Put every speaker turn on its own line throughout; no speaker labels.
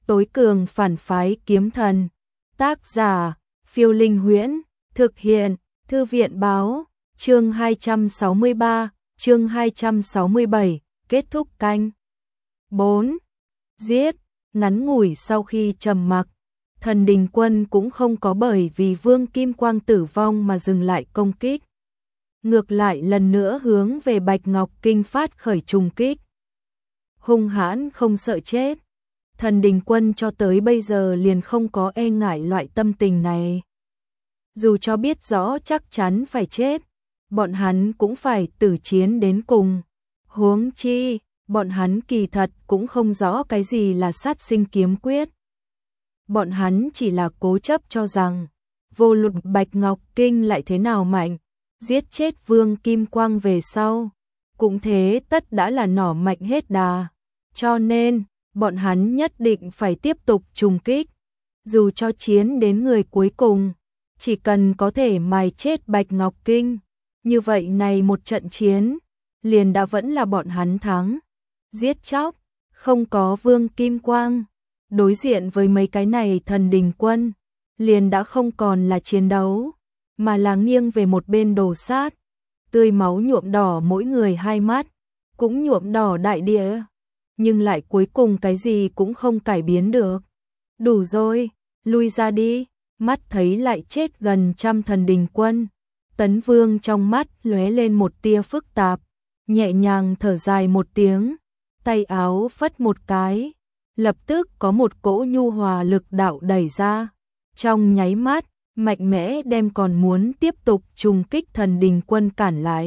Tối cường phản phái kiếm thần. Tác giả, Phiêu Linh Huyễn. Thực hiện, Thư viện Báo. Chương 263, chương 267, kết thúc canh 4. Giết. Ngắn ngủi sau khi trầm mặc, Thần Đình Quân cũng không có bởi vì Vương Kim Quang tử vong mà dừng lại công kích. Ngược lại lần nữa hướng về Bạch Ngọc Kinh phát khởi trùng kích. Hung hãn không sợ chết. Thần Đình Quân cho tới bây giờ liền không có e ngại loại tâm tình này. Dù cho biết rõ chắc chắn phải chết, bọn hắn cũng phải tử chiến đến cùng. Huống chi, bọn hắn kỳ thật cũng không rõ cái gì là sát sinh kiếm quyết. Bọn hắn chỉ là cố chấp cho rằng, vô luận Bạch Ngọc Kinh lại thế nào mạnh, giết chết Vương Kim Quang về sau, cũng thế tất đã là nỏ mạnh hết đà. Cho nên, bọn hắn nhất định phải tiếp tục trùng kích. Dù cho chiến đến người cuối cùng, chỉ cần có thể mài chết Bạch Ngọc Kinh, như vậy này một trận chiến, liền đã vẫn là bọn hắn thắng. Giết chóc, không có Vương Kim Quang, đối diện với mấy cái này Thần Đình Quân, liền đã không còn là chiến đấu, mà là nghiêng về một bên đổ sát, tươi máu nhuộm đỏ mỗi người hai mắt, cũng nhuộm đỏ đại địa, nhưng lại cuối cùng cái gì cũng không cải biến được. Đủ rồi, lui ra đi. Mắt thấy lại chết gần trăm Thần Đình Quân, Tấn Vương trong mắt lóe lên một tia phức tạp, nhẹ nhàng thở dài một tiếng, tay áo phất một cái, lập tức có một cỗ nhu hòa lực đạo đẩy ra, trong nháy mắt, mạnh mẽ đem còn muốn tiếp tục trùng kích Thần Đình Quân cản lại.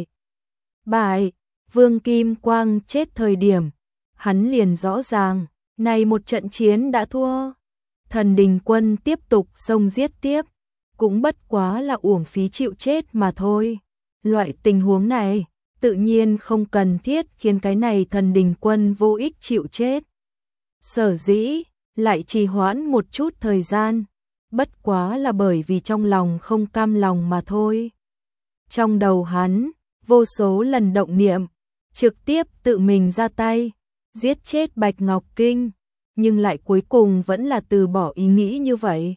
Bại, Vương Kim Quang chết thời điểm, hắn liền rõ ràng, này một trận chiến đã thua. Thần Đình Quân tiếp tục xông giết tiếp, cũng bất quá là uổng phí chịu chết mà thôi. Loại tình huống này, tự nhiên không cần thiết khiến cái này Thần Đình Quân vô ích chịu chết. Sở dĩ, lại trì hoãn một chút thời gian, bất quá là bởi vì trong lòng không cam lòng mà thôi. Trong đầu hắn, vô số lần động niệm, trực tiếp tự mình ra tay, giết chết Bạch Ngọc Kinh, nhưng lại cuối cùng vẫn là từ bỏ ý nghĩ như vậy.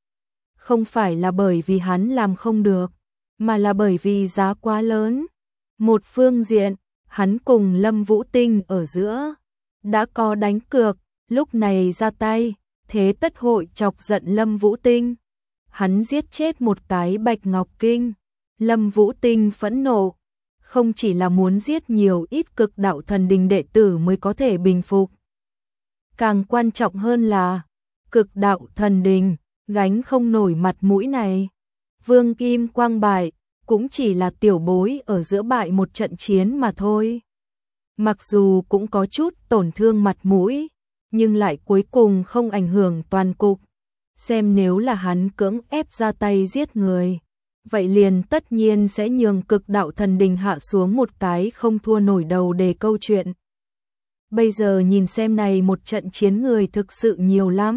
Không phải là bởi vì hắn làm không được, mà là bởi vì giá quá lớn. Một phương diện, hắn cùng Lâm Vũ Tinh ở giữa đã có đánh cược, lúc này ra tay, thế tất hội chọc giận Lâm Vũ Tinh. Hắn giết chết một cái Bạch Ngọc Kinh, Lâm Vũ Tinh phẫn nộ, không chỉ là muốn giết nhiều ít cực đạo thần đình đệ tử mới có thể bình phục. Càng quan trọng hơn là, cực đạo thần đình, gánh không nổi mặt mũi này. Vương Kim Quang bại, cũng chỉ là tiểu bối ở giữa bại một trận chiến mà thôi. Mặc dù cũng có chút tổn thương mặt mũi, nhưng lại cuối cùng không ảnh hưởng toàn cục. Xem nếu là hắn cưỡng ép ra tay giết người, vậy liền tất nhiên sẽ nhường cực đạo thần đình hạ xuống một cái không thua nổi đầu đề câu chuyện. Bây giờ nhìn xem này một trận chiến người thực sự nhiều lắm.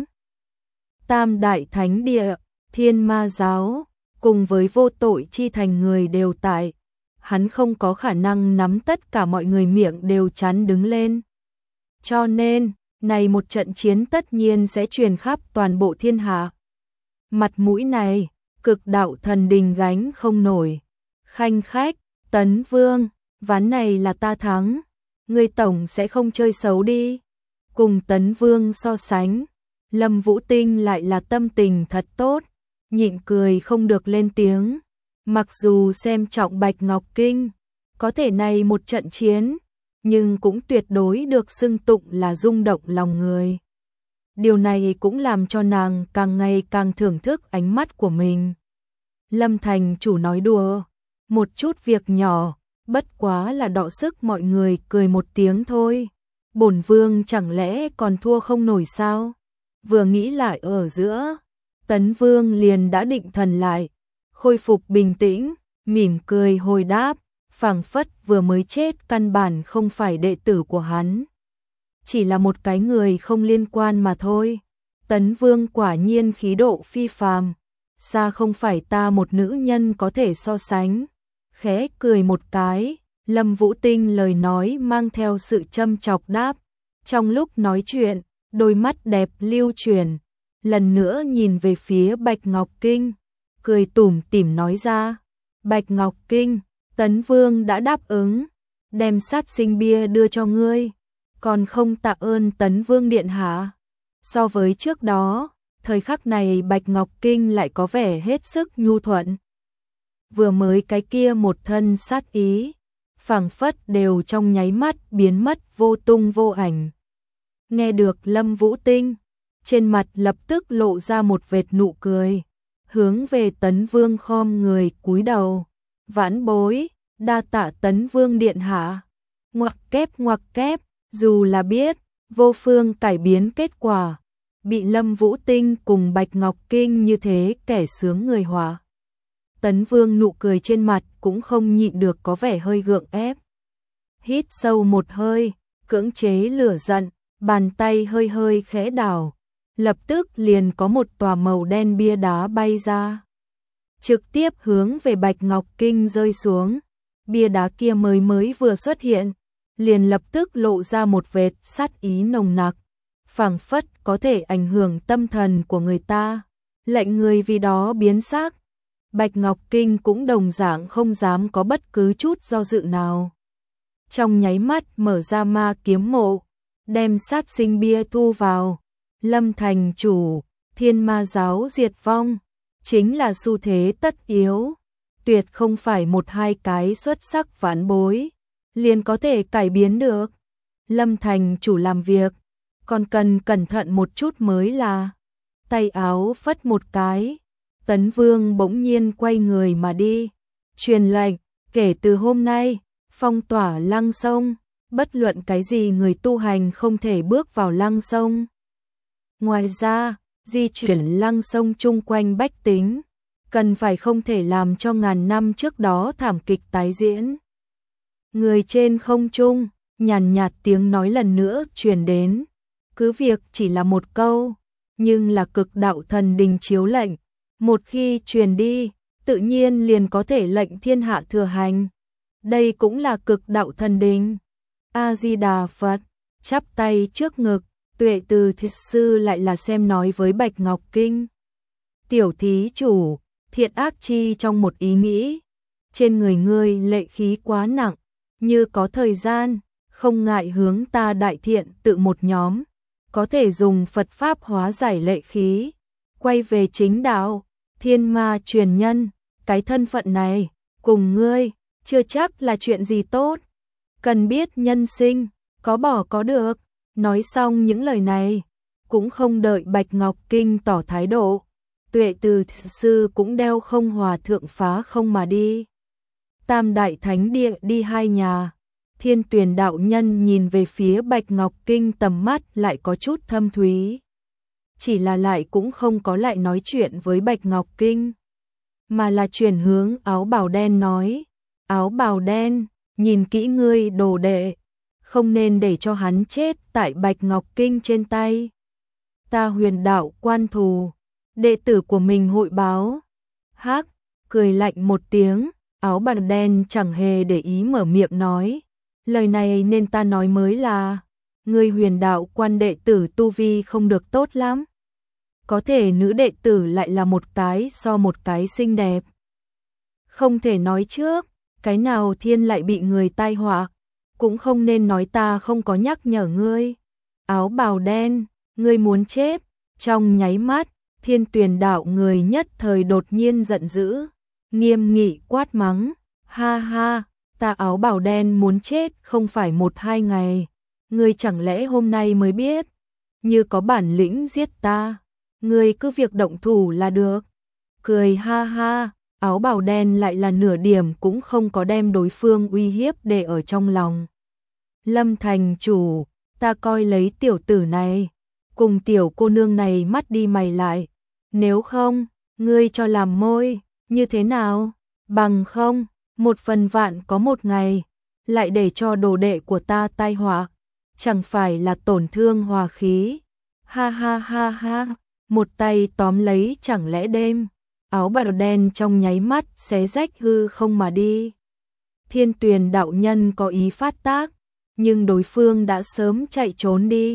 Tam Đại Thánh Địa, Thiên Ma Giáo, cùng với vô tội chi thành người đều tại. Hắn không có khả năng nắm tất cả mọi người miệng đều chắn đứng lên. Cho nên, này một trận chiến tất nhiên sẽ truyền khắp toàn bộ thiên hạ. Mặt mũi này, cực đạo thần đình gánh không nổi. Khanh khách, Tấn Vương, ván này là ta thắng. Ngươi tổng sẽ không chơi xấu đi. Cùng Tấn Vương so sánh, Lâm Vũ Tinh lại là tâm tình thật tốt, nhịn cười không được lên tiếng. Mặc dù xem trọng Bạch Ngọc Kinh, có thể này một trận chiến, nhưng cũng tuyệt đối được xưng tụng là rung động lòng người. Điều này cũng làm cho nàng càng ngày càng thưởng thức ánh mắt của mình. Lâm thành chủ nói đùa, một chút việc nhỏ, bất quá là đọ sức mọi người cười một tiếng thôi. Bổn vương chẳng lẽ còn thua không nổi sao? Vừa nghĩ lại ở giữa, Tấn Vương liền đã định thần lại, khôi phục bình tĩnh, mỉm cười hồi đáp, phảng phất vừa mới chết căn bản không phải đệ tử của hắn. Chỉ là một cái người không liên quan mà thôi. Tấn Vương quả nhiên khí độ phi phàm, xa không phải ta một nữ nhân có thể so sánh. Khẽ cười một cái, Lâm Vũ Tinh lời nói mang theo sự châm chọc đáp. Trong lúc nói chuyện, đôi mắt đẹp lưu chuyển, lần nữa nhìn về phía Bạch Ngọc Kinh, cười tủm tỉm nói ra, Bạch Ngọc Kinh, Tấn Vương đã đáp ứng, đem sát sinh bia đưa cho ngươi, còn không tạ ơn Tấn Vương điện hạ. So với trước đó, thời khắc này Bạch Ngọc Kinh lại có vẻ hết sức nhu thuận. Vừa mới cái kia một thân sát ý, phảng phất đều trong nháy mắt biến mất vô tung vô ảnh. Nghe được Lâm Vũ Tinh, trên mặt lập tức lộ ra một vệt nụ cười, hướng về Tấn Vương khom người cúi đầu, vãn bối, đa tạ Tấn Vương điện hạ. Ngoặc kép, dù là biết, vô phương cải biến kết quả, bị Lâm Vũ Tinh cùng Bạch Ngọc Kinh như thế kẻ sướng người hòa. Tấn Vương nụ cười trên mặt cũng không nhịn được có vẻ hơi gượng ép. Hít sâu một hơi, cưỡng chế lửa giận, bàn tay hơi hơi khẽ đảo, lập tức liền có một tòa màu đen bia đá bay ra, trực tiếp hướng về Bạch Ngọc Kinh rơi xuống. Bia đá kia mới vừa xuất hiện, liền lập tức lộ ra một vệt sát ý nồng nặc, phảng phất có thể ảnh hưởng tâm thần của người ta, lệnh người vì đó biến sắc. Bạch Ngọc Kinh cũng đồng dạng không dám có bất cứ chút do dự nào. Trong nháy mắt mở ra ma kiếm mộ, đem sát sinh bia thu vào. Lâm thành chủ, thiên ma giáo diệt vong, chính là xu thế tất yếu, tuyệt không phải một hai cái xuất sắc vãn bối liền có thể cải biến được. Lâm thành chủ làm việc, còn cần cẩn thận một chút mới là. Tay áo phất một cái, Tấn Vương bỗng nhiên quay người mà đi, truyền lệnh, kể từ hôm nay, phong tỏa Lăng Sông, bất luận cái gì người tu hành không thể bước vào Lăng Sông. Ngoài ra, di chuyển Lăng Sông chung quanh bách tính, cần phải không thể làm cho ngàn năm trước đó thảm kịch tái diễn. Người trên không trung, nhàn nhạt tiếng nói lần nữa truyền đến, cứ việc chỉ là một câu, nhưng là cực đạo thần đình chiếu lệnh, một khi truyền đi, tự nhiên liền có thể lệnh thiên hạ thừa hành. Đây cũng là cực đạo thần đình. A-di-đà Phật, chắp tay trước ngực, Tuệ Từ Thiệt Sư lại là xem nói với Bạch Ngọc Kinh. Tiểu thí chủ, thiện ác chi trong một ý nghĩ, trên người ngươi lệ khí quá nặng, như có thời gian, không ngại hướng ta đại thiện tự một nhóm, có thể dùng Phật Pháp hóa giải lệ khí, quay về chính đạo, thiên ma truyền nhân, cái thân phận này, cùng ngươi, chưa chắc là chuyện gì tốt, cần biết nhân sinh, có bỏ có được. Nói xong những lời này, cũng không đợi Bạch Ngọc Kinh tỏ thái độ, Tuệ Từ Sư cũng đeo không hòa thượng phá không mà đi. Tam đại thánh địa đi hai nhà, Thiên Tuyền đạo nhân nhìn về phía Bạch Ngọc Kinh tầm mắt lại có chút thâm thúy. Chỉ là lại cũng không có lại nói chuyện với Bạch Ngọc Kinh, mà là chuyển hướng áo bào đen nói, áo bào đen, nhìn kỹ ngươi đồ đệ, không nên để cho hắn chết tại Bạch Ngọc Kinh trên tay. Ta Huyền đạo quan thù, đệ tử của mình hội báo. Hắc, cười lạnh một tiếng, áo bào đen chẳng hề để ý mở miệng nói, lời này nên ta nói mới là, ngươi Huyền đạo quan đệ tử tu vi không được tốt lắm. Có thể nữ đệ tử lại là một cái so một cái xinh đẹp. Không thể nói trước, cái nào thiên lại bị người tai họa, cũng không nên nói ta không có nhắc nhở ngươi. Áo bào đen, ngươi muốn chết. Trong nháy mắt, Thiên Tuyền đạo người nhất thời đột nhiên giận dữ, nghiêm nghị quát mắng, ha ha, ta áo bào đen muốn chết không phải một hai ngày, ngươi chẳng lẽ hôm nay mới biết, như có bản lĩnh giết ta, ngươi cứ việc động thủ là được. Cười ha ha, áo bào đen lại là nửa điểm cũng không có đem đối phương uy hiếp để ở trong lòng. Lâm thành chủ, ta coi lấy tiểu tử này, cùng tiểu cô nương này mắt đi mày lại, nếu không, ngươi cho làm môi, như thế nào, bằng không, một phần vạn có một ngày, lại để cho đồ đệ của ta tai họa, chẳng phải là tổn thương hòa khí. Ha ha ha ha, một tay tóm lấy chẳng lẽ đêm, áo bào đen trong nháy mắt xé rách hư không mà đi. Thiên Tuyền đạo nhân có ý phát tác, nhưng đối phương đã sớm chạy trốn đi.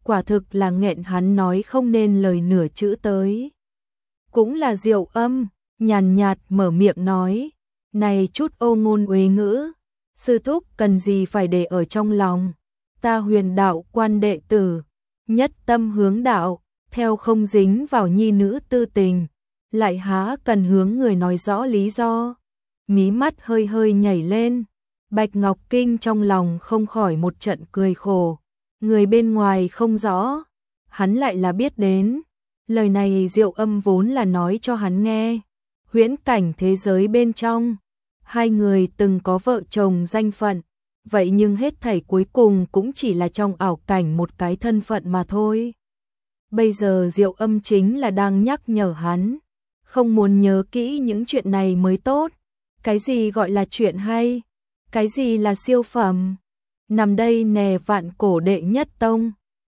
quả thực là nghẹn hắn nói không nên lời nửa chữ tới. Cũng là Diệu Âm, nhàn nhạt mở miệng nói, này chút ô ngôn uế ngữ, sư thúc cần gì phải để ở trong lòng, ta Huyền đạo quan đệ tử, nhất tâm hướng đạo, theo không dính vào nhi nữ tư tình, lại há cần hướng người nói rõ lý do. Mí mắt hơi hơi nhảy lên, Bạch Ngọc Kinh trong lòng không khỏi một trận cười khổ, người bên ngoài không rõ, hắn lại là biết đến. Lời này Diệu Âm vốn là nói cho hắn nghe, huyễn cảnh thế giới bên trong, hai người từng có vợ chồng danh phận, vậy nhưng hết thảy cuối cùng cũng chỉ là trong ảo cảnh một cái thân phận mà thôi. Bây giờ Diệu Âm chính là đang nhắc nhở hắn, không muốn nhớ kỹ những chuyện này mới tốt. Cái gì gọi là chuyện hay? Cái gì là siêu phẩm? Nằm đây nè vạn cổ đệ nhất tông.